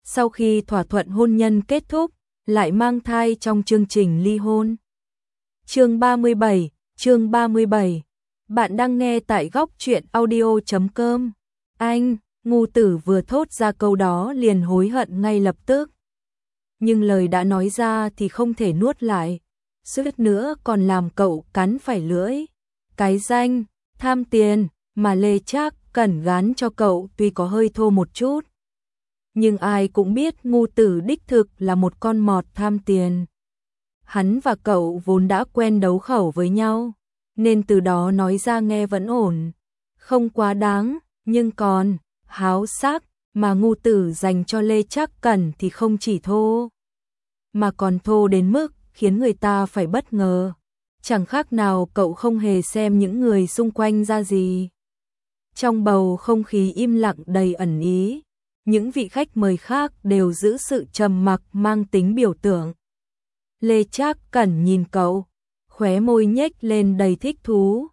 sau khi thỏa thuận hôn nhân kết thúc, lại mang thai trong chương trình ly hôn. Chương 37. Bạn đang nghe tại góc truyện audio.com. Anh, ngu tử vừa thốt ra câu đó liền hối hận ngay lập tức. Nhưng lời đã nói ra thì không thể nuốt lại, suýt nữa còn làm cậu cắn phải lưỡi. Cái danh tham tiền mà Lê Trác Cẩn gán cho cậu tuy có hơi thô một chút, nhưng ai cũng biết ngu tử đích thực là một con mọt tham tiền. Hắn và cậu vốn đã quen đấu khẩu với nhau, nên từ đó nói ra nghe vẫn ổn, không quá đáng, nhưng còn háo sắc mà ngu tử dành cho Lê Trác Cẩn thì không chỉ thô, mà còn thô đến mức khiến người ta phải bất ngờ. Chẳng khác nào cậu không hề xem những người xung quanh ra gì. Trong bầu không khí im lặng đầy ẩn ý, những vị khách mời khác đều giữ sự trầm mặc mang tính biểu tượng. Lê Trác Cẩn nhìn cậu, khóe môi nhếch lên đầy thích thú.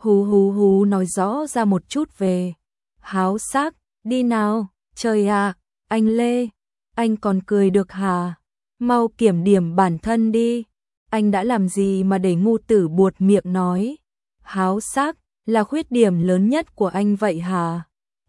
Hú nói rõ ra một chút về háo sắc. Đi nào, trời ạ, anh Lê, anh còn cười được hả? Mau kiểm điểm bản thân đi. Anh đã làm gì mà để ngu tử buột miệng nói háo sắc là khuyết điểm lớn nhất của anh vậy hả?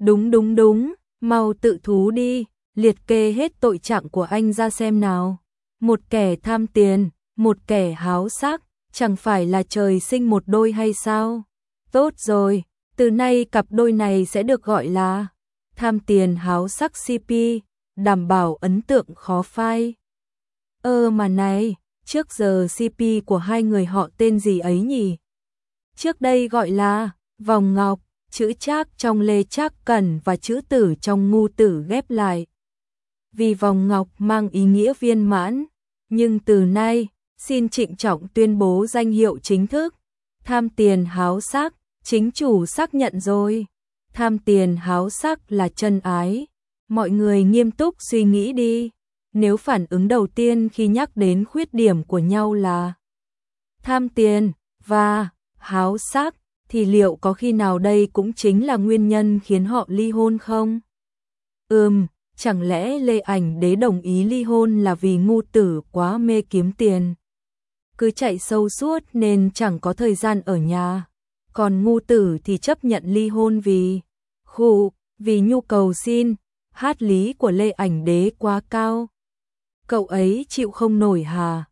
Đúng, mau tự thú đi, liệt kê hết tội trạng của anh ra xem nào. Một kẻ tham tiền, một kẻ háo sắc, chẳng phải là trời sinh một đôi hay sao? Tốt rồi, từ nay cặp đôi này sẽ được gọi là tham tiền háo sắc CP, đảm bảo ấn tượng khó phai. Mà này, trước giờ CP của hai người họ tên gì ấy nhỉ? Trước đây gọi là Vòng Ngọc, chữ Trác trong Lê Trác Cẩn và chữ Tử trong ngu tử ghép lại. Vì Vòng Ngọc mang ý nghĩa viên mãn, nhưng từ nay, xin trịnh trọng tuyên bố danh hiệu chính thức. Tham tiền háo sắc, chính chủ xác nhận rồi. Tham tiền háo sắc là chân ái. Mọi người nghiêm túc suy nghĩ đi. Nếu phản ứng đầu tiên khi nhắc đến khuyết điểm của nhau là tham tiền và háo sắc, thì liệu có khi nào đây cũng chính là nguyên nhân khiến họ ly hôn không? Chẳng lẽ Lê Ảnh Đế đồng ý ly hôn là vì ngu tử quá mê kiếm tiền, cứ chạy sâu suốt nên chẳng có thời gian ở nhà, còn ngu tử thì chấp nhận ly hôn vì nhu cầu xin hát lý của Lê Ảnh Đế quá cao. Cậu ấy chịu không nổi hả?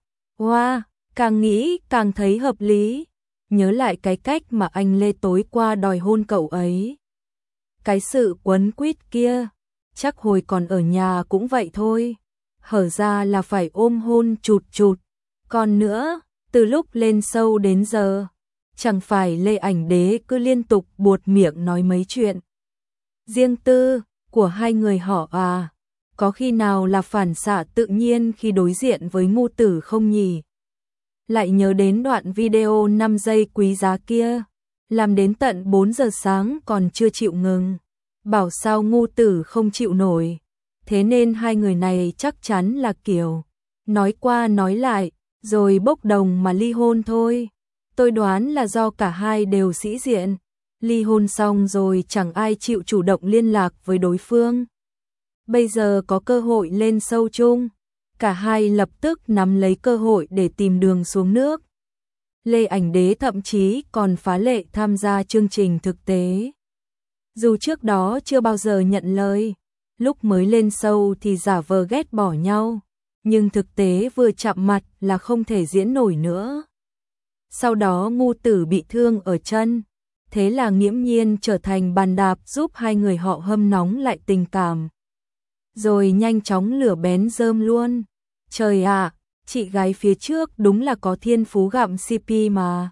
Càng nghĩ càng thấy hợp lý. Nhớ lại cái cách mà anh Lê tối qua đòi hôn cậu ấy. Cái sự quấn quýt kia, chắc hồi còn ở nhà cũng vậy thôi. Hở ra là phải ôm hôn chụt. Còn nữa, từ lúc lên show đến giờ, chẳng phải Lê Ảnh Đế cứ liên tục buột miệng nói mấy chuyện riêng tư của hai người họ à? Có khi nào là phản xạ tự nhiên khi đối diện với ngu tử không nhỉ? Lại nhớ đến đoạn video 5 giây quý giá kia, làm đến tận 4 giờ sáng còn chưa chịu ngừng. Bảo sao ngu tử không chịu nổi. Thế nên hai người này chắc chắn là kiểu nói qua nói lại, rồi bốc đồng mà ly hôn thôi. Tôi đoán là do cả hai đều sĩ diện. Ly hôn xong rồi chẳng ai chịu chủ động liên lạc với đối phương. Bây giờ có cơ hội lên show chung, cả hai lập tức nắm lấy cơ hội để tìm đường xuống nước. Lê Ảnh Đế thậm chí còn phá lệ tham gia chương trình thực tế. Dù trước đó chưa bao giờ nhận lời, lúc mới lên show thì giả vờ ghét bỏ nhau, nhưng thực tế vừa chạm mặt là không thể diễn nổi nữa. Sau đó ngu tử bị thương ở chân, thế là nghiễm nhiên trở thành bàn đạp giúp hai người họ hâm nóng lại tình cảm. Rồi nhanh chóng lửa bén rơm luôn. Trời ạ, chị gái phía trước đúng là có thiên phú gặm CP mà.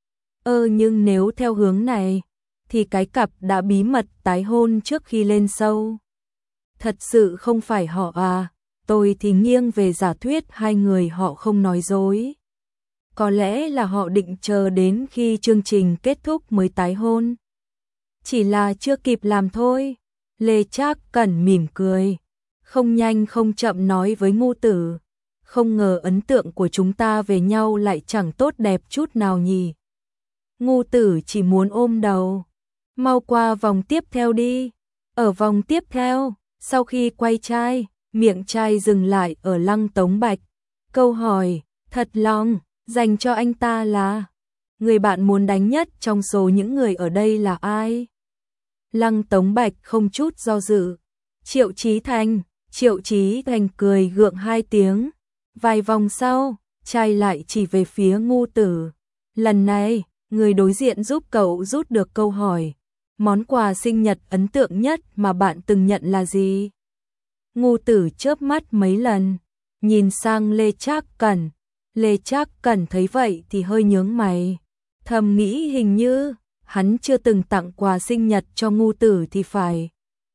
Nhưng nếu theo hướng này, thì cái cặp đã bí mật tái hôn trước khi lên show. Thật sự không phải họ à? Tôi thì nghiêng về giả thuyết hai người họ không nói dối. Có lẽ là họ định chờ đến khi chương trình kết thúc mới tái hôn. Chỉ là chưa kịp làm thôi. Lê Trác Cẩn mỉm cười, không nhanh không chậm nói với ngu tử. Không ngờ ấn tượng của chúng ta về nhau lại chẳng tốt đẹp chút nào nhỉ. Ngu tử chỉ muốn ôm đầu. Mau qua vòng tiếp theo đi. Ở vòng tiếp theo, sau khi quay trai, Miệng trai dừng lại ở Lăng Tống Bạch. Câu hỏi, thật lòng, dành cho anh ta là người bạn muốn đánh nhất trong số những người ở đây là ai? Lăng Tống Bạch không chút do dự. Triệu Chí Thành. Triệu Chí Thành cười gượng 2 tiếng. Vài vòng sau, trai lại chỉ về phía Ngô Tử. Lần này, người đối diện giúp cậu rút được câu hỏi. Món quà sinh nhật ấn tượng nhất mà bạn từng nhận là gì? Ngô Tử chớp mắt mấy lần, nhìn sang Lê Trác Cẩn. Lê Trác Cẩn thấy vậy thì hơi nhướng mày, thầm nghĩ hình như hắn chưa từng tặng quà sinh nhật cho Ngô Tử thì phải.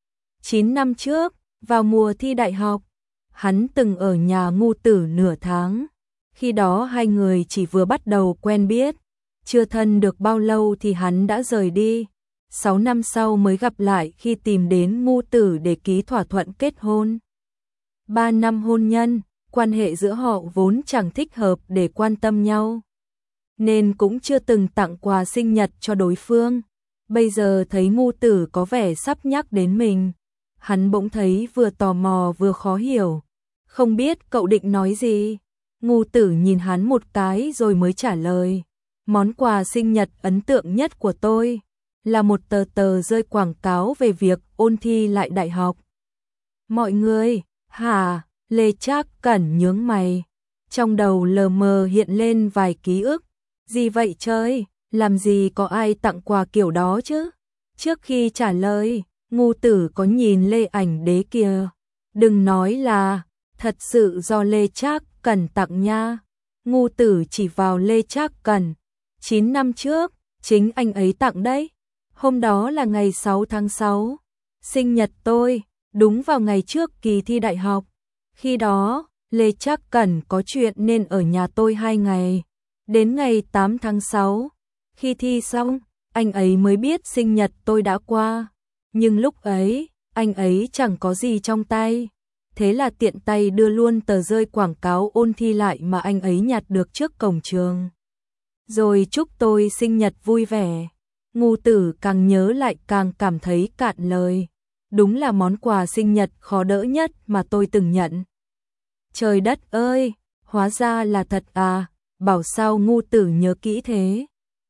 9 năm trước, vào mùa thi đại học, hắn từng ở nhà Ngô Tử nửa tháng. Khi đó hai người chỉ vừa bắt đầu quen biết, chưa thân được bao lâu thì hắn đã rời đi. 6 năm sau mới gặp lại khi tìm đến Ngô Tử để ký thỏa thuận kết hôn. 3 năm hôn nhân, quan hệ giữa họ vốn chẳng thích hợp để quan tâm nhau, nên cũng chưa từng tặng quà sinh nhật cho đối phương. Bây giờ thấy Ngô Tử có vẻ sắp nhắc đến mình, hắn bỗng thấy vừa tò mò vừa khó hiểu. Không biết cậu định nói gì? Ngô Tử nhìn hắn một cái rồi mới trả lời. Món quà sinh nhật ấn tượng nhất của tôi là một tờ rơi quảng cáo về việc ôn thi lại đại học. Mọi người, hả? Lê Trác Cẩn nhướng mày. Trong đầu lờ mờ hiện lên vài ký ức. Gì vậy trời? Làm gì có ai tặng quà kiểu đó chứ? Trước khi trả lời, Ngô Tử có nhìn Lê Ảnh Đế kìa. Đừng nói là thật sự do Lê Trác Cẩn tặng nha. Ngô Tử chỉ vào Lê Trác Cẩn. 9 năm trước, chính anh ấy tặng đấy. Hôm đó là ngày 6 tháng 6, sinh nhật tôi, đúng vào ngày trước kỳ thi đại học. Khi đó, Lê Trác Cẩn có chuyện nên ở nhà tôi 2 ngày. Đến ngày 8 tháng 6, khi thi xong, anh ấy mới biết sinh nhật tôi đã qua. Nhưng lúc ấy, anh ấy chẳng có gì trong tay. Thế là tiện tay đưa luôn tờ rơi quảng cáo ôn thi lại mà anh ấy nhặt được trước cổng trường. Rồi chúc tôi sinh nhật vui vẻ. Ngô Tử càng nhớ lại càng cảm thấy cạn lời. Đúng là món quà sinh nhật khó đỡ nhất mà tôi từng nhận. Trời đất ơi, hóa ra là thật à, bảo sao Ngô Tử nhớ kỹ thế.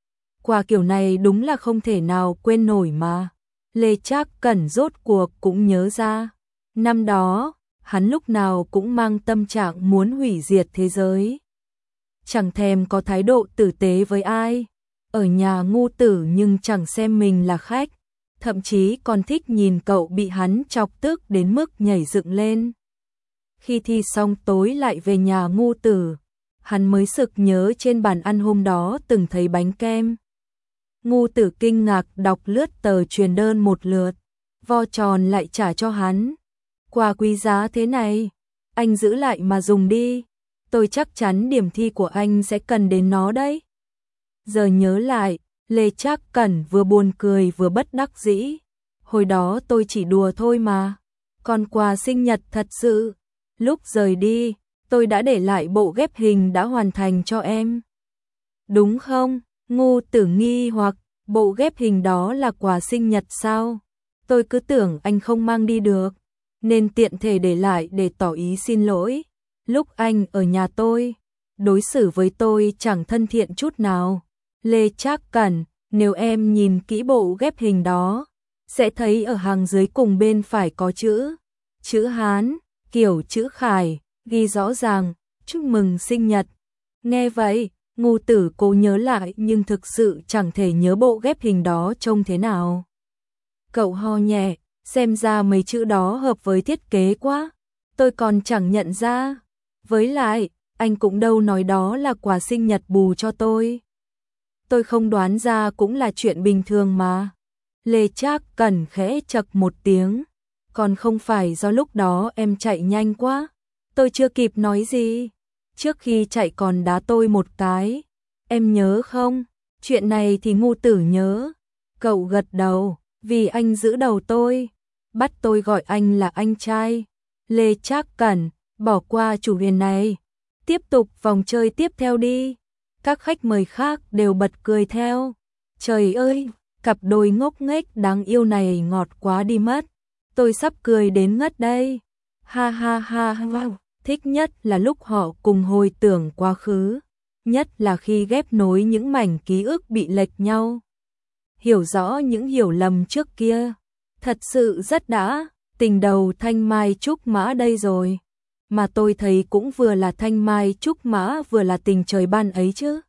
Quà kiểu này đúng là không thể nào quên nổi mà. Lê Trác Cẩn rốt cuộc cũng nhớ ra. Năm đó, hắn lúc nào cũng mang tâm trạng muốn hủy diệt thế giới. Chẳng thèm có thái độ tử tế với ai. Ở nhà Ngô Tử nhưng chẳng xem mình là khách. Thậm chí còn thích nhìn cậu bị hắn chọc tức đến mức nhảy dựng lên. Khi thi xong tối lại về nhà Ngô Tử, hắn mới sực nhớ trên bàn ăn hôm đó từng thấy bánh kem. Ngô Tử kinh ngạc đọc lướt tờ truyền đơn một lượt, vo tròn lại trả cho hắn. Quà quý giá thế này, anh giữ lại mà dùng đi. Tôi chắc chắn điểm thi của anh sẽ cần đến nó đấy. Giờ nhớ lại, Lê Trác Cẩn vừa buồn cười vừa bất đắc dĩ. Hồi đó tôi chỉ đùa thôi mà. Còn quà sinh nhật thật sự. Lúc rời đi, tôi đã để lại bộ ghép hình đã hoàn thành cho em. Đúng không? Ngô Tử nghi hoặc, bộ ghép hình đó là quà sinh nhật sao? Tôi cứ tưởng anh không mang đi được, nên tiện thể để lại để tỏ ý xin lỗi. Lúc anh ở nhà tôi, đối xử với tôi chẳng thân thiện chút nào. Lê Trác Cẩn, nếu em nhìn kỹ bộ ghép hình đó, sẽ thấy ở hàng dưới cùng bên phải có chữ Hán, kiểu chữ Khải, ghi rõ ràng, chúc mừng sinh nhật. Nghe vậy, Ngô Tử cố nhớ lại nhưng thực sự chẳng thể nhớ bộ ghép hình đó trông thế nào. Cậu ho nhẹ, xem ra mấy chữ đó hợp với thiết kế quá, tôi còn chẳng nhận ra. Với lại, anh cũng đâu nói đó là quà sinh nhật bù cho tôi. Tôi không đoán ra cũng là chuyện bình thường mà. Lê Trác Cẩn khẽ chậc một tiếng. Còn không phải do lúc đó em chạy nhanh quá. Tôi chưa kịp nói gì. Trước khi chạy còn đá tôi một cái. Em nhớ không? Chuyện này thì Ngô Tử nhớ. Cậu gật đầu, vì anh giữ đầu tôi. Bắt tôi gọi anh là anh trai. Lê Trác Cẩn, bỏ qua chủ đề này. Tiếp tục vòng chơi tiếp theo đi. Các khách mời khác đều bật cười theo. Trời ơi, cặp đôi ngốc nghếch đáng yêu này ngọt quá đi mất. Tôi sắp cười đến ngất đây. Ha ha ha ha, thích nhất là lúc họ cùng hồi tưởng quá khứ, nhất là khi ghép nối những mảnh ký ức bị lệch nhau. Hiểu rõ những hiểu lầm trước kia, thật sự rất đã, tình đầu thanh mai trúc mã đây rồi. Mà tôi thấy cũng vừa là thanh mai trúc mã vừa là tình trời ban ấy chứ.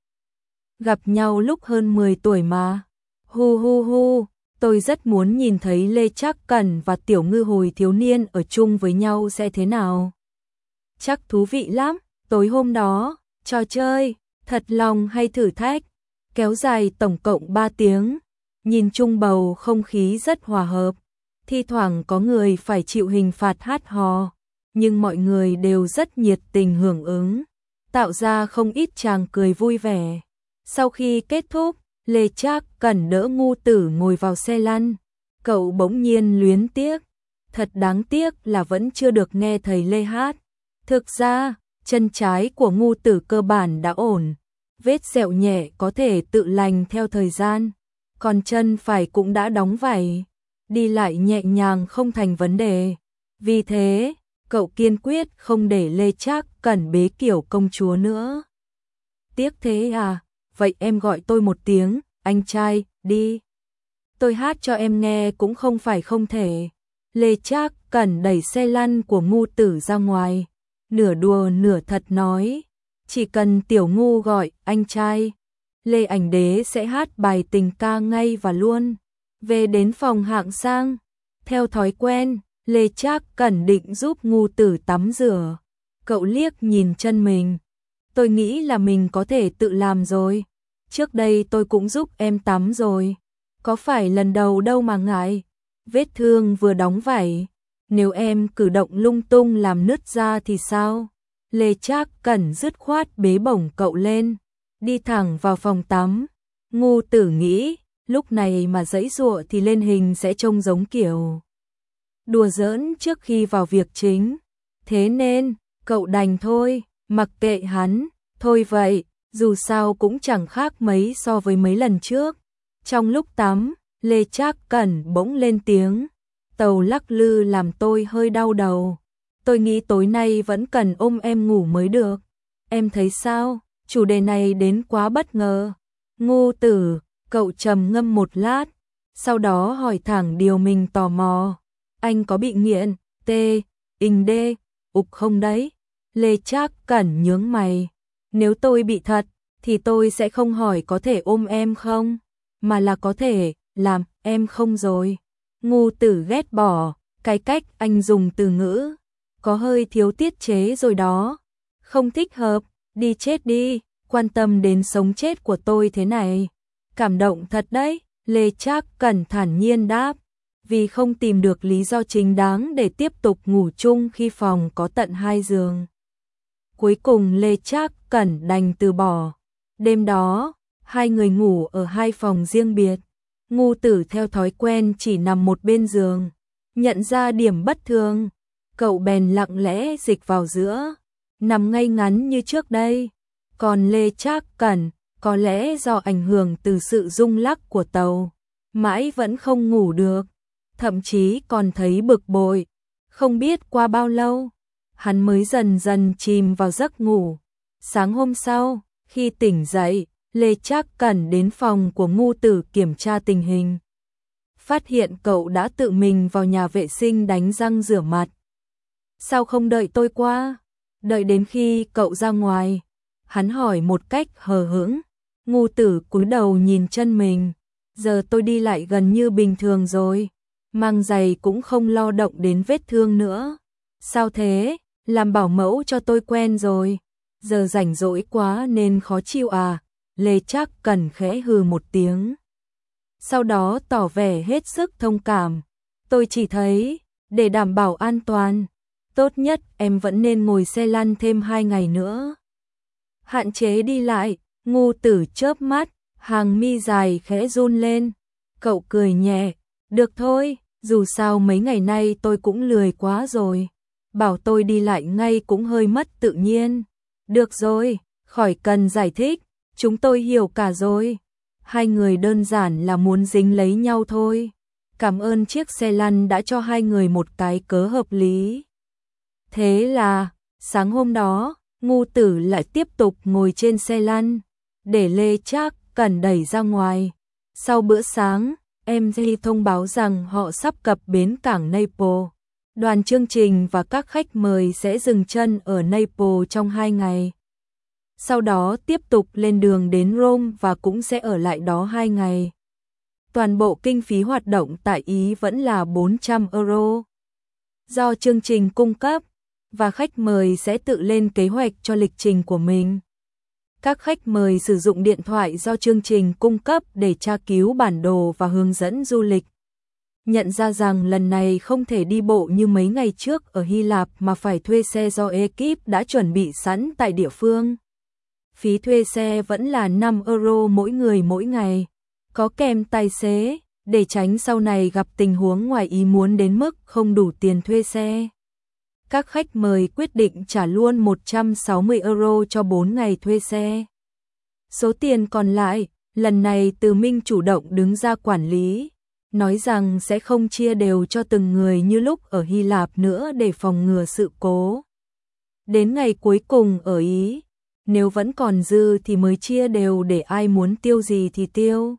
Gặp nhau lúc hơn 10 tuổi mà. Hu hu hu, tôi rất muốn nhìn thấy Lê Trác Cẩn và Tiểu Ngư hồi thiếu niên ở chung với nhau sẽ thế nào. Chắc thú vị lắm, tối hôm đó, trò chơi, thật lòng hay thử thách, kéo dài tổng cộng 3 tiếng, nhìn chung bầu không khí rất hòa hợp, thi thoảng có người phải chịu hình phạt hát hò, nhưng mọi người đều rất nhiệt tình hưởng ứng, tạo ra không ít tràng cười vui vẻ. Sau khi kết thúc, Lê Trác Cẩn đỡ Ngu Tử ngồi vào xe lăn, cậu bỗng nhiên luyến tiếc, thật đáng tiếc là vẫn chưa được nghe thầy Lê hát. Thực ra, chân trái của Ngu Tử cơ bản đã ổn, vết sẹo nhẹ có thể tự lành theo thời gian, còn chân phải cũng đã đóng vảy, đi lại nhẹ nhàng không thành vấn đề. Vì thế, cậu kiên quyết không để Lê Trác Cẩn bế kiểu công chúa nữa. Tiếc thế à, vậy em gọi tôi một tiếng, anh trai, đi. Tôi hát cho em nghe cũng không phải không thể. Lê Trác Cẩn đẩy xe lăn của Ngu Tử ra ngoài, nửa đùa nửa thật nói, chỉ cần Tiểu Ngu gọi anh trai, Lê Ảnh Đế sẽ hát bài tình ca ngay và luôn. Về đến phòng hạng sang, theo thói quen, Lê Trác Cẩn định giúp Ngu Tử tắm rửa. Cậu liếc nhìn chân mình, tôi nghĩ là mình có thể tự làm rồi. Trước đây tôi cũng giúp em tắm rồi, có phải lần đầu đâu mà ngại. Vết thương vừa đóng vảy, nếu em cử động lung tung làm nứt ra thì sao? Lê Trác Cẩn dứt khoát bế bổng cậu lên, đi thẳng vào phòng tắm. Ngu Tử nghĩ, lúc này mà giãy giụa thì lên hình sẽ trông giống kiểu đùa giỡn trước khi vào việc chính. Thế nên, cậu đành thôi, mặc kệ hắn, thôi vậy, dù sao cũng chẳng khác mấy so với mấy lần trước. Trong lúc tắm, Lê Trác Cẩn bỗng lên tiếng, tàu lắc lư làm tôi hơi đau đầu. Tôi nghĩ tối nay vẫn cần ôm em ngủ mới được. Em thấy sao? Chủ đề này đến quá bất ngờ. Ngu Tử, cậu trầm ngâm một lát, sau đó hỏi thẳng điều mình tò mò. Anh có bị nghiện, đê, ục không đấy? Lê Trác Cẩn nhướng mày. Nếu tôi bị thật, thì tôi sẽ không hỏi có thể ôm em không, mà là có thể làm em không rồi. Ngu Tử ghét bỏ, cái cách anh dùng từ ngữ, có hơi thiếu tiết chế rồi đó. Không thích hợp, đi chết đi, quan tâm đến sống chết của tôi thế này. Cảm động thật đấy, Lê Trác Cẩn thản nhiên đáp, vì không tìm được lý do chính đáng để tiếp tục ngủ chung khi phòng có tận 2 giường. Cuối cùng Lê Trác Cẩn đành từ bỏ. Đêm đó, hai người ngủ ở 2 phòng riêng biệt. Ngu Tử theo thói quen chỉ nằm một bên giường. Nhận ra điểm bất thường, cậu bèn lặng lẽ dịch vào giữa, nằm ngay ngắn như trước đây. Còn Lê Trác Cẩn, có lẽ do ảnh hưởng từ sự rung lắc của tàu, mãi vẫn không ngủ được, thậm chí còn thấy bực bội. Không biết qua bao lâu, hắn mới dần dần chìm vào giấc ngủ. Sáng hôm sau, khi tỉnh dậy, Lê Trác Cẩn đến phòng của Ngu Tử kiểm tra tình hình. Phát hiện cậu đã tự mình vào nhà vệ sinh đánh răng rửa mặt. Sao không đợi tôi qua? Đợi đến khi cậu ra ngoài. Hắn hỏi một cách hờ hững. Ngu Tử cúi đầu nhìn chân mình. Giờ tôi đi lại gần như bình thường rồi. Mang giày cũng không lo động đến vết thương nữa. Sao thế? Làm bảo mẫu cho tôi quen rồi. Giờ rảnh rỗi quá nên khó chịu à? Lê Trác Cẩn khẽ hừ một tiếng. Sau đó tỏ vẻ hết sức thông cảm. Tôi chỉ thấy, để đảm bảo an toàn, tốt nhất em vẫn nên ngồi xe lăn thêm 2 ngày nữa. Hạn chế đi lại, Ngu Tử chớp mắt, hàng mi dài khẽ run lên. Cậu cười nhẹ, được thôi, dù sao mấy ngày nay tôi cũng lười quá rồi. Bảo tôi đi lại ngay cũng hơi mất tự nhiên. Được rồi, khỏi cần giải thích, chúng tôi hiểu cả rồi. Hai người đơn giản là muốn dính lấy nhau thôi. Cảm ơn chiếc xe lăn đã cho hai người một cái cớ hợp lý. Thế là, sáng hôm đó, Ngu Tử lại tiếp tục ngồi trên xe lăn, để Lê Trác Cẩn đẩy ra ngoài. Sau bữa sáng, MG thông báo rằng họ sắp cập bến cảng Naples. Đoàn chương trình và các khách mời sẽ dừng chân ở Naples trong 2 ngày. Sau đó tiếp tục lên đường đến Rome và cũng sẽ ở lại đó 2 ngày. Toàn bộ kinh phí hoạt động tại Ý vẫn là 400 euro. Do chương trình cung cấp, và khách mời sẽ tự lên kế hoạch cho lịch trình của mình. Các khách mời sử dụng điện thoại do chương trình cung cấp để tra cứu bản đồ và hướng dẫn du lịch. Nhận ra rằng lần này không thể đi bộ như mấy ngày trước ở Hy Lạp mà phải thuê xe do ekip đã chuẩn bị sẵn tại địa phương. Phí thuê xe vẫn là 5 euro mỗi người mỗi ngày, có kèm tài xế, để tránh sau này gặp tình huống ngoài ý muốn đến mức không đủ tiền thuê xe. Các khách mời quyết định trả luôn 160 euro cho 4 ngày thuê xe. Số tiền còn lại, lần này Từ Minh chủ động đứng ra quản lý, nói rằng sẽ không chia đều cho từng người như lúc ở Hy Lạp nữa để phòng ngừa sự cố. Đến ngày cuối cùng ở Ý, nếu vẫn còn dư thì mới chia đều để ai muốn tiêu gì thì tiêu.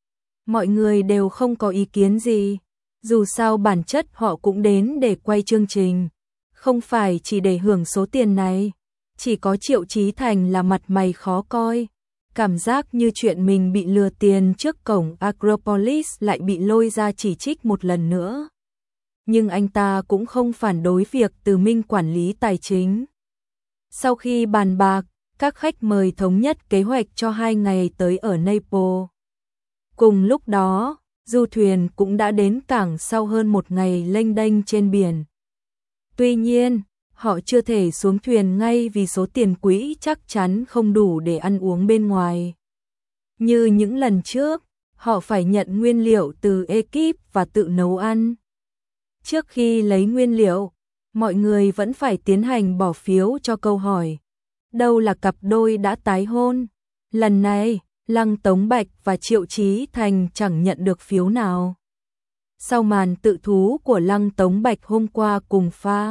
Mọi người đều không có ý kiến gì, dù sao bản chất họ cũng đến để quay chương trình, không phải chỉ để hưởng số tiền này. Chỉ có Triệu Chí Thành là mặt mày khó coi, cảm giác như chuyện mình bị lừa tiền trước cổng Acropolis lại bị lôi ra chỉ trích một lần nữa. Nhưng anh ta cũng không phản đối việc Từ Minh quản lý tài chính. Sau khi bàn bạc, các khách mời thống nhất kế hoạch cho 2 ngày tới ở Naples. Cùng lúc đó, du thuyền cũng đã đến cảng sau hơn 1 ngày lênh đênh trên biển. Tuy nhiên, họ chưa thể xuống thuyền ngay vì số tiền quỹ chắc chắn không đủ để ăn uống bên ngoài. Như những lần trước, họ phải nhận nguyên liệu từ ekip và tự nấu ăn. Trước khi lấy nguyên liệu, mọi người vẫn phải tiến hành bỏ phiếu cho câu hỏi. Đâu là cặp đôi đã tái hôn? Lần này, Lăng Tống Bạch và Triệu Chí Thành chẳng nhận được phiếu nào. Sau màn tự thú của Lăng Tống Bạch hôm qua cùng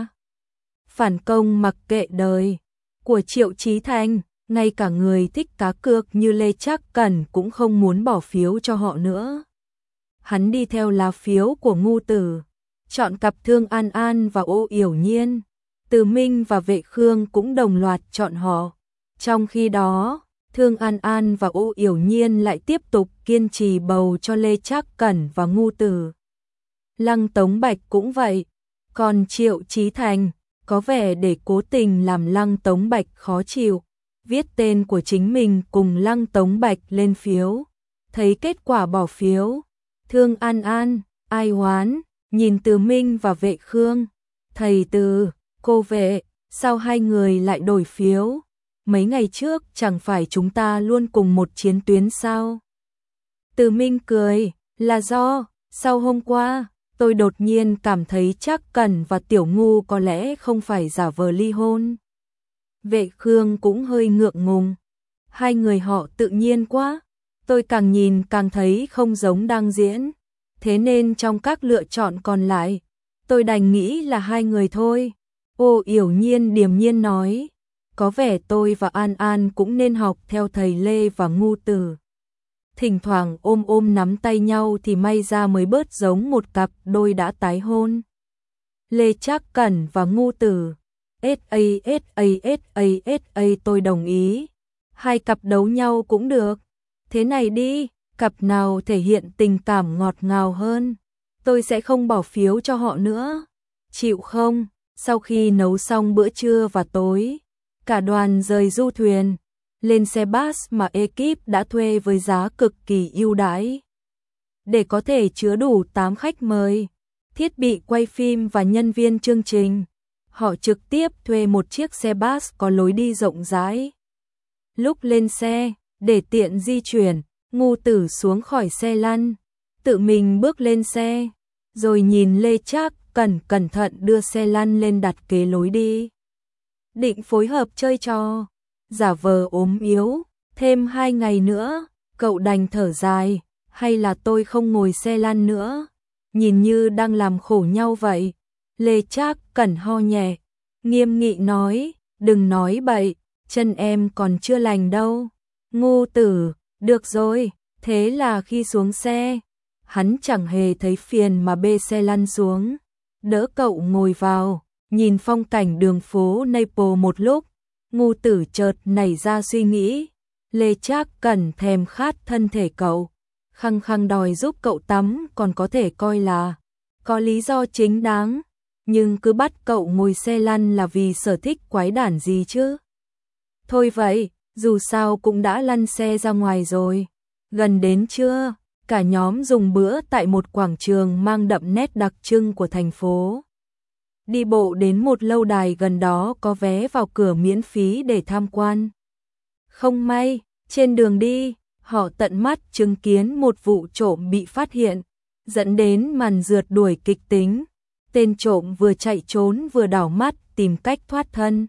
phản công mặc kệ đời của Triệu Chí Thành, ngay cả người thích cá cược như Lê Trác Cẩn cũng không muốn bỏ phiếu cho họ nữa. Hắn đi theo lá phiếu của Ngu Tử, chọn cặp Thương An An và Ô Yểu Nhiên. Từ Minh và Vệ Khương cũng đồng loạt chọn họ. Trong khi đó, Thương An An và Ô Yểu Nhiên lại tiếp tục kiên trì bầu cho Lê Trác Cẩn và Ngu Tử. Lăng Tống Bạch cũng vậy, còn Triệu Chí Thành có vẻ để cố tình làm Lăng Tống Bạch khó chịu, viết tên của chính mình cùng Lăng Tống Bạch lên phiếu. Thấy kết quả bỏ phiếu, Thương An An, ai oán, nhìn Từ Minh và Vệ Khương. Thầy Từ, cô Vệ, sao hai người lại đổi phiếu? Mấy ngày trước chẳng phải chúng ta luôn cùng một chiến tuyến sao? Từ Minh cười, là do, sau hôm qua, tôi đột nhiên cảm thấy Trác Cẩn và Tiểu Ngu có lẽ không phải giả vờ ly hôn. Vệ Khương cũng hơi ngượng ngùng. Hai người họ tự nhiên quá, tôi càng nhìn càng thấy không giống đang diễn. Thế nên trong các lựa chọn còn lại, tôi đành nghĩ là hai người thôi. Ô Yểu Nhiên điềm nhiên nói, có vẻ tôi và An An cũng nên học theo thầy Lê và Ngu Tử. Thỉnh thoảng ôm nắm tay nhau thì may ra mới bớt giống một cặp đôi đã tái hôn. Lê Trác Cẩn và Ngu Tử, tôi đồng ý. Hai cặp đấu nhau cũng được. Thế này đi, cặp nào thể hiện tình cảm ngọt ngào hơn, tôi sẽ không bỏ phiếu cho họ nữa. Chịu không? Sau khi nấu xong bữa trưa và tối, cả đoàn rời du thuyền, lên xe bus mà ekip đã thuê với giá cực kỳ ưu đãi. Để có thể chứa đủ 8 khách mời, thiết bị quay phim và nhân viên chương trình, họ trực tiếp thuê một chiếc xe bus có lối đi rộng rãi. Lúc lên xe, để tiện di chuyển, Ngu Tử xuống khỏi xe lăn, tự mình bước lên xe, rồi nhìn Lê Trác cẩn thận đưa xe lăn lên đặt kế lối đi. Định phối hợp chơi trò, giả vờ ốm yếu, thêm 2 ngày nữa, cậu đành thở dài, hay là tôi không ngồi xe lăn nữa, nhìn như đang làm khổ nhau vậy. Lê Trác Cẩn ho nhẹ, nghiêm nghị nói, đừng nói bậy, chân em còn chưa lành đâu. Ngu tử, được rồi, thế là khi xuống xe, hắn chẳng hề thấy phiền mà bê xe lăn xuống, đỡ cậu ngồi vào, nhìn phong cảnh đường phố Naples một lúc, ngu tử chợt nảy ra suy nghĩ, Lê Trác Cẩn thèm khát thân thể cậu, khăng khăng đòi giúp cậu tắm còn có thể coi là có lý do chính đáng, nhưng cứ bắt cậu ngồi xe lăn là vì sở thích quái đản gì chứ. Thôi vậy, dù sao cũng đã lăn xe ra ngoài rồi. Gần đến trưa, cả nhóm dùng bữa tại một quảng trường mang đậm nét đặc trưng của thành phố. Đi bộ đến một lâu đài gần đó có vé vào cửa miễn phí để tham quan. Không may, trên đường đi, họ tận mắt chứng kiến một vụ trộm bị phát hiện, dẫn đến màn rượt đuổi kịch tính. Tên trộm vừa chạy trốn vừa đảo mắt tìm cách thoát thân.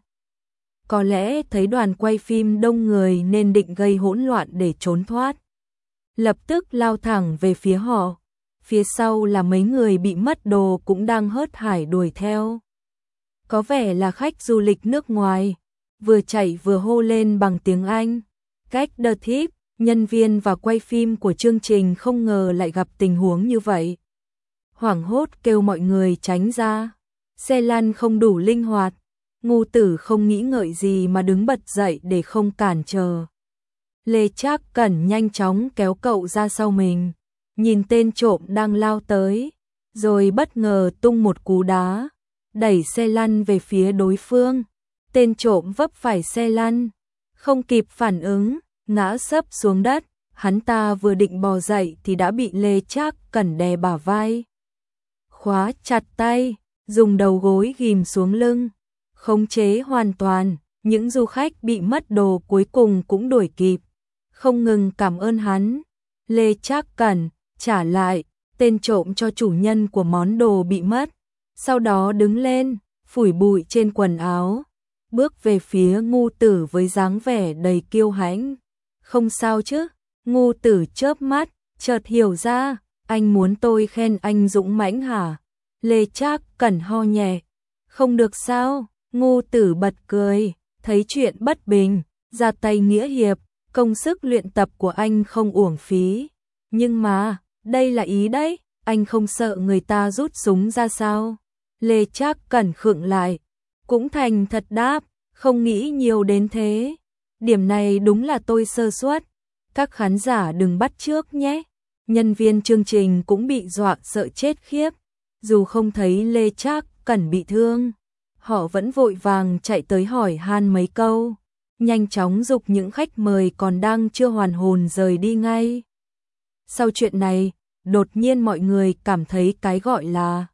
Có lẽ thấy đoàn quay phim đông người nên định gây hỗn loạn để trốn thoát. Lập tức lao thẳng về phía họ. Phía sau là mấy người bị mất đồ cũng đang hớt hải đuổi theo. Có vẻ là khách du lịch nước ngoài, vừa chạy vừa hô lên bằng tiếng Anh. Cách The Thief, nhân viên và quay phim của chương trình không ngờ lại gặp tình huống như vậy. Hoảng hốt kêu mọi người tránh ra. Xe lăn không đủ linh hoạt. Ngu tử không nghĩ ngợi gì mà đứng bật dậy để không cản trở. Lê Trác Cẩn nhanh chóng kéo cậu ra sau mình, nhìn tên trộm đang lao tới, rồi bất ngờ tung một cú đá, đẩy xe lăn về phía đối phương. Tên trộm vấp phải xe lăn, không kịp phản ứng, ngã sấp xuống đất. Hắn ta vừa định bò dậy thì đã bị Lê Trác Cẩn đè bả vai, khóa chặt tay, dùng đầu gối ghim xuống lưng, khống chế hoàn toàn. Những du khách bị mất đồ cuối cùng cũng đuổi kịp, không ngừng cảm ơn hắn. Lê Trác Cẩn trả lại tên trộm cho chủ nhân của món đồ bị mất, sau đó đứng lên, phủi bụi trên quần áo, bước về phía ngu tử với dáng vẻ đầy kiêu hãnh. Không sao chứ? Ngu tử chớp mắt, chợt hiểu ra, anh muốn tôi khen anh dũng mãnh hả? Lê Trác Cẩn ho nhẹ. Không được sao? Ngu tử bật cười, thấy chuyện bất bình, ra tay nghĩa hiệp, công sức luyện tập của anh không uổng phí. Nhưng mà, đây là ý đấy, anh không sợ người ta rút súng ra sao? Lê Trác Cẩn khựng lại, cũng thành thật đáp, không nghĩ nhiều đến thế. Điểm này đúng là tôi sơ suất, các khán giả đừng bắt chước nhé. Nhân viên chương trình cũng bị dọa sợ chết khiếp, dù không thấy Lê Trác Cẩn bị thương, họ vẫn vội vàng chạy tới hỏi han mấy câu, nhanh chóng giục những khách mời còn đang chưa hoàn hồn rời đi ngay. Sau chuyện này, đột nhiên mọi người cảm thấy cái gọi là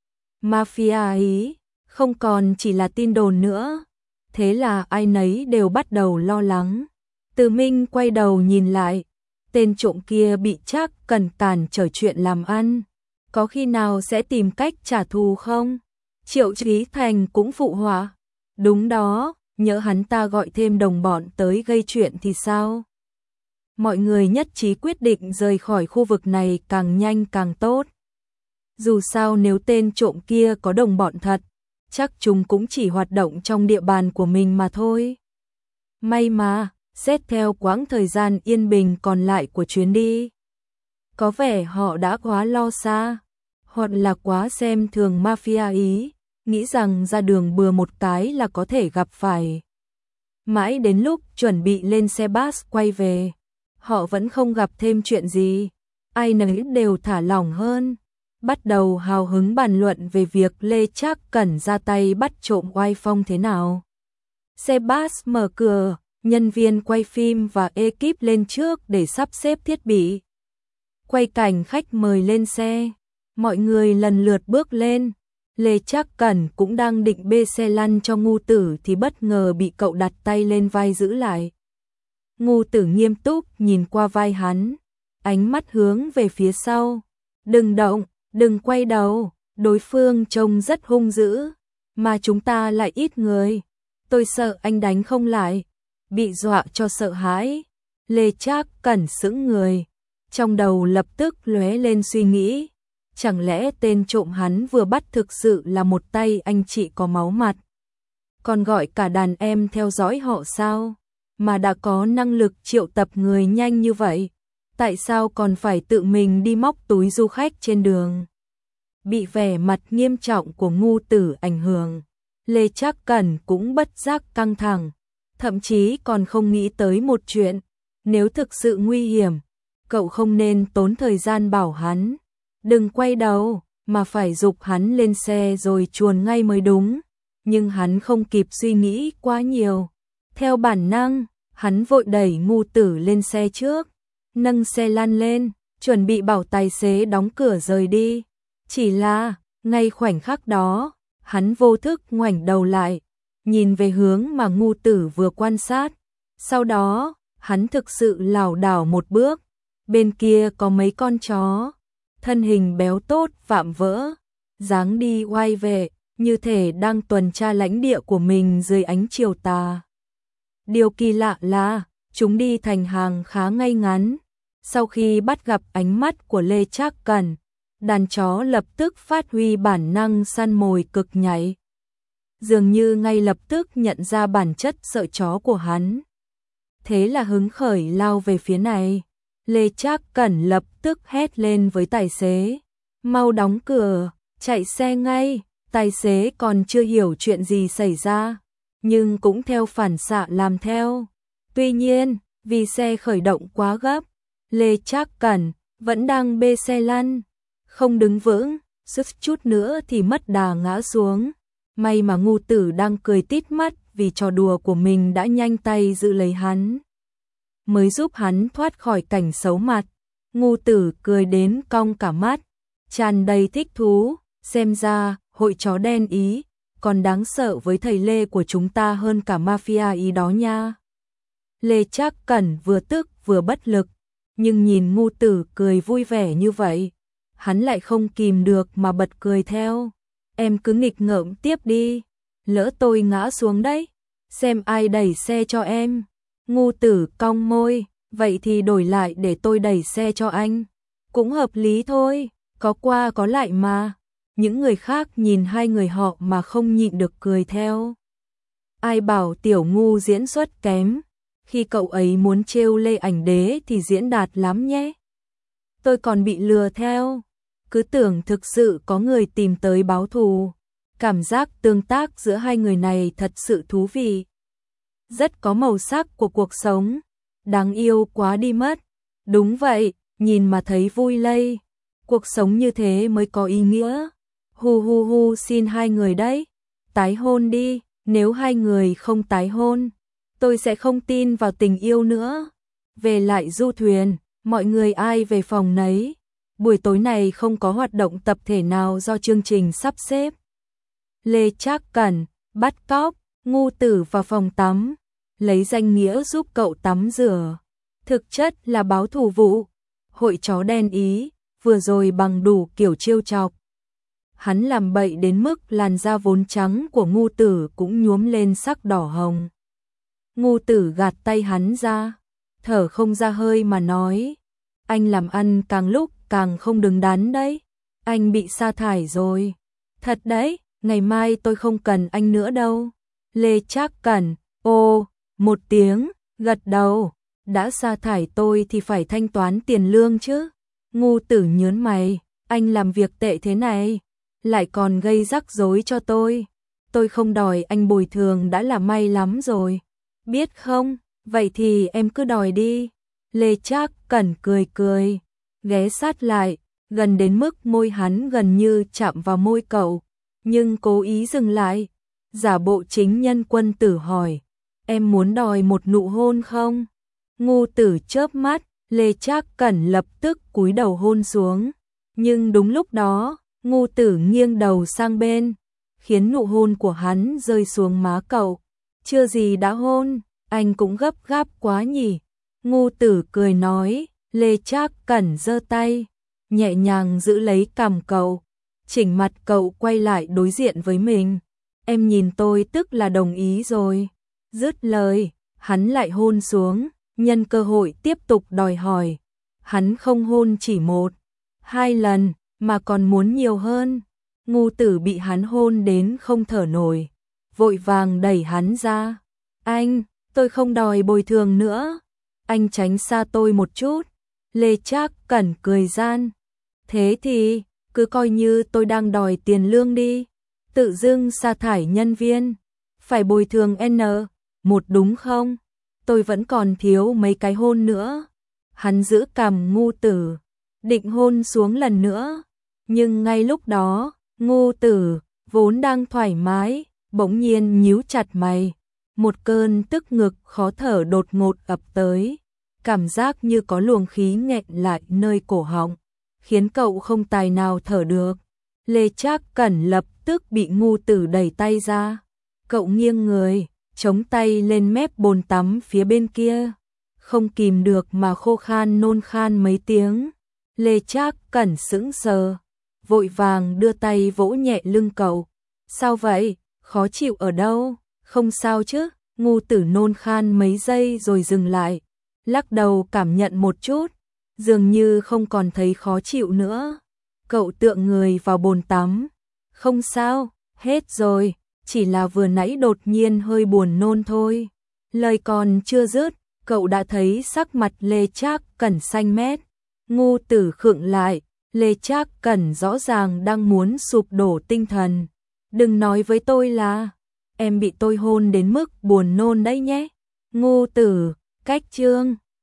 mafia ấy không còn chỉ là tin đồn nữa. Thế là ai nấy đều bắt đầu lo lắng. Từ Minh quay đầu nhìn lại, tên trộm kia bị Trác Cẩn cản trở chuyện làm ăn, có khi nào sẽ tìm cách trả thù không? Triệu Chí Thành cũng phụ họa, đúng đó, nhỡ hắn ta gọi thêm đồng bọn tới gây chuyện thì sao? Mọi người nhất trí quyết định rời khỏi khu vực này càng nhanh càng tốt. Dù sao nếu tên trộm kia có đồng bọn thật, chắc chúng cũng chỉ hoạt động trong địa bàn của mình mà thôi. May mà, xét theo quãng thời gian yên bình còn lại của chuyến đi, có vẻ họ đã quá lo xa, hoặc là quá xem thường mafia Ý, nghĩ rằng ra đường bừa một cái là có thể gặp phải. Mãi đến lúc chuẩn bị lên xe bus quay về, họ vẫn không gặp thêm chuyện gì, ai nấy đều thả lỏng hơn, bắt đầu hào hứng bàn luận về việc Lê Trác Cẩn ra tay bắt trộm oai phong thế nào. Xe bus mở cửa, nhân viên quay phim và ekip lên trước để sắp xếp thiết bị. Quay cảnh khách mời lên xe, mọi người lần lượt bước lên. Lê Trác Cẩn cũng đang định bê xe lăn cho ngu tử thì bất ngờ bị cậu đặt tay lên vai giữ lại. Ngu tử nghiêm túc nhìn qua vai hắn, ánh mắt hướng về phía sau. Đừng động, đừng quay đầu, đối phương trông rất hung dữ, mà chúng ta lại ít người. Tôi sợ anh đánh không lại. Bị dọa cho sợ hãi, Lê Trác Cẩn sững người, trong đầu lập tức lóe lên suy nghĩ, chẳng lẽ tên trộm hắn vừa bắt thực sự là một tay anh chị có máu mặt. còn gọi cả đàn em theo dõi họ sao? Mà đã có năng lực triệu tập người nhanh như vậy, tại sao còn phải tự mình đi móc túi du khách trên đường? Bị vẻ mặt nghiêm trọng của Ngưu Tử ảnh hưởng, Lê Trác Cẩn cũng bất giác căng thẳng, thậm chí còn không nghĩ tới một chuyện, nếu thực sự nguy hiểm, cậu không nên tốn thời gian bảo hắn đừng quay đầu, mà phải giục hắn lên xe rồi chuồn ngay mới đúng. Nhưng hắn không kịp suy nghĩ quá nhiều, theo bản năng, hắn vội đẩy Ngưu Tử lên xe trước, nâng xe lăn lên, chuẩn bị bảo tài xế đóng cửa rời đi. Chỉ là, ngay khoảnh khắc đó, hắn vô thức ngoảnh đầu lại, nhìn về hướng mà Ngưu Tử vừa quan sát. Sau đó, hắn thực sự lảo đảo một bước, bên kia có mấy con chó, thân hình béo tốt vạm vỡ, dáng đi oai vệ, như thể đang tuần tra lãnh địa của mình dưới ánh chiều tà. Điều kỳ lạ là, chúng đi thành hàng khá ngay ngắn. Sau khi bắt gặp ánh mắt của Lê Trác Cẩn, đàn chó lập tức phát huy bản năng săn mồi cực nhạy. Dường như ngay lập tức nhận ra bản chất sợ chó của hắn. Thế là hứng khởi lao về phía này. Lê Trác Cẩn lập tức hét lên với tài xế, mau đóng cửa, chạy xe ngay. Tài xế còn chưa hiểu chuyện gì xảy ra, nhưng cũng theo phản xạ làm theo. Tuy nhiên, vì xe khởi động quá gấp, Lê Trác Cẩn vẫn đang bê xe lăn, không đứng vững, suýt chút nữa thì mất đà ngã xuống. May mà Ngưu Tử đang cười tít mắt vì trò đùa của mình đã nhanh tay giữ lấy hắn, mới giúp hắn thoát khỏi cảnh xấu mặt. Ngưu Tử cười đến cong cả mắt, tràn đầy thích thú, xem ra hội chó đen Ý còn đáng sợ với thầy Lê của chúng ta hơn cả mafia Ý đó nha. Lê Trác Cẩn vừa tức vừa bất lực, nhưng nhìn Ngưu Tử cười vui vẻ như vậy, hắn lại không kìm được mà bật cười theo. Em cứ nghịch ngợm tiếp đi, lỡ tôi ngã xuống đấy, xem ai đẩy xe cho em. Ngưu Tử cong môi, vậy thì đổi lại để tôi đẩy xe cho anh. Cũng hợp lý thôi, có qua có lại mà. Những người khác nhìn hai người họ mà không nhịn được cười theo. Ai bảo Tiểu Ngưu diễn xuất kém, khi cậu ấy muốn trêu Lê Ảnh Đế thì diễn đạt lắm nhé. Tôi còn bị lừa theo, cứ tưởng thực sự có người tìm tới báo thù. Cảm giác tương tác giữa hai người này thật sự thú vị. Rất có màu sắc của cuộc sống, đáng yêu quá đi mất. Đúng vậy, nhìn mà thấy vui lây. Cuộc sống như thế mới có ý nghĩa. Hu hu hu, xin hai người đấy, tái hôn đi, nếu hai người không tái hôn, tôi sẽ không tin vào tình yêu nữa. Về lại du thuyền, mọi người ai về phòng nấy. Buổi tối này không có hoạt động tập thể nào do chương trình sắp xếp. Lê Trác Cẩn bắt cóc Ngưu Tử vào phòng tắm, lấy danh nghĩa giúp cậu tắm rửa, thực chất là báo thù vụ. Hội chó đen Ý vừa rồi bằng đủ kiểu trêu chọc. Hắn làm bậy đến mức làn da vốn trắng của Ngưu Tử cũng nhuốm lên sắc đỏ hồng. Ngưu Tử gạt tay hắn ra, thở không ra hơi mà nói, anh làm ăn càng lúc càng không đứng đắn đấy, anh bị sa thải rồi. Thật đấy, ngày mai tôi không cần anh nữa đâu. Lê Trác Cẩn, ô, một tiếng, gật đầu, đã sa thải tôi thì phải thanh toán tiền lương chứ. Ngưu Tử nhớn mày, anh làm việc tệ thế này, lại còn gây rắc rối cho tôi không đòi anh bồi thường đã là may lắm rồi. Biết không, vậy thì em cứ đòi đi. Lê Trác Cẩn cười cười, ghé sát lại, gần đến mức môi hắn gần như chạm vào môi cậu, nhưng cố ý dừng lại, giả bộ chính nhân quân tử hỏi, em muốn đòi một nụ hôn không? Ngưu Tử chớp mắt, Lê Trác Cẩn lập tức cúi đầu hôn xuống, nhưng đúng lúc đó, Ngưu Tử nghiêng đầu sang bên, khiến nụ hôn của hắn rơi xuống má cậu. Chưa gì đã hôn, anh cũng gấp gáp quá nhỉ? Ngưu Tử cười nói. Lê Trác Cẩn giơ tay, nhẹ nhàng giữ lấy cằm cậu, chỉnh mặt cậu quay lại đối diện với mình. Em nhìn tôi tức là đồng ý rồi. Dứt lời, hắn lại hôn xuống, nhân cơ hội tiếp tục đòi hỏi. Hắn không hôn chỉ một, hai lần, mà còn muốn nhiều hơn. Ngưu Tử bị hắn hôn đến không thở nổi, vội vàng đẩy hắn ra. Anh, tôi không đòi bồi thường nữa. Anh tránh xa tôi một chút. Lê Trác Cẩn cười gian. Thế thì, cứ coi như tôi đang đòi tiền lương đi. Tự dưng sa thải nhân viên. Phải bồi thường N1 đúng không? Tôi vẫn còn thiếu mấy cái hôn nữa. Hắn giữ cằm Ngu Tử, định hôn xuống lần nữa. Nhưng ngay lúc đó, Ngu Tử, vốn đang thoải mái, bỗng nhiên nhíu chặt mày. Một cơn tức ngực khó thở đột ngột ập tới. Cảm giác như có luồng khí nghẹn lại nơi cổ họng, khiến cậu không tài nào thở được. Lê Trác Cẩn lập tức bị Ngu Tử đẩy tay ra. Cậu nghiêng người, chống tay lên mép bồn tắm phía bên kia. Không kìm được mà khô khan nôn khan mấy tiếng. Lê Trác Cẩn sững sờ, vội vàng đưa tay vỗ nhẹ lưng cậu. Sao vậy? Khó chịu ở đâu? Không sao chứ? Ngu Tử nôn khan mấy giây rồi dừng lại. Lắc đầu cảm nhận một chút, dường như không còn thấy khó chịu nữa. Cậu tựa người vào bồn tắm. Không sao, hết rồi, chỉ là vừa nãy đột nhiên hơi buồn nôn thôi. Lời còn chưa dứt, cậu đã thấy sắc mặt Lê Trác Cẩn xanh mét. Ngu Tử khựng lại, Lê Trác Cẩn rõ ràng đang muốn sụp đổ tinh thần. Đừng nói với tôi là em bị tôi hôn đến mức buồn nôn đấy nhé. Ngu Tử, cách chương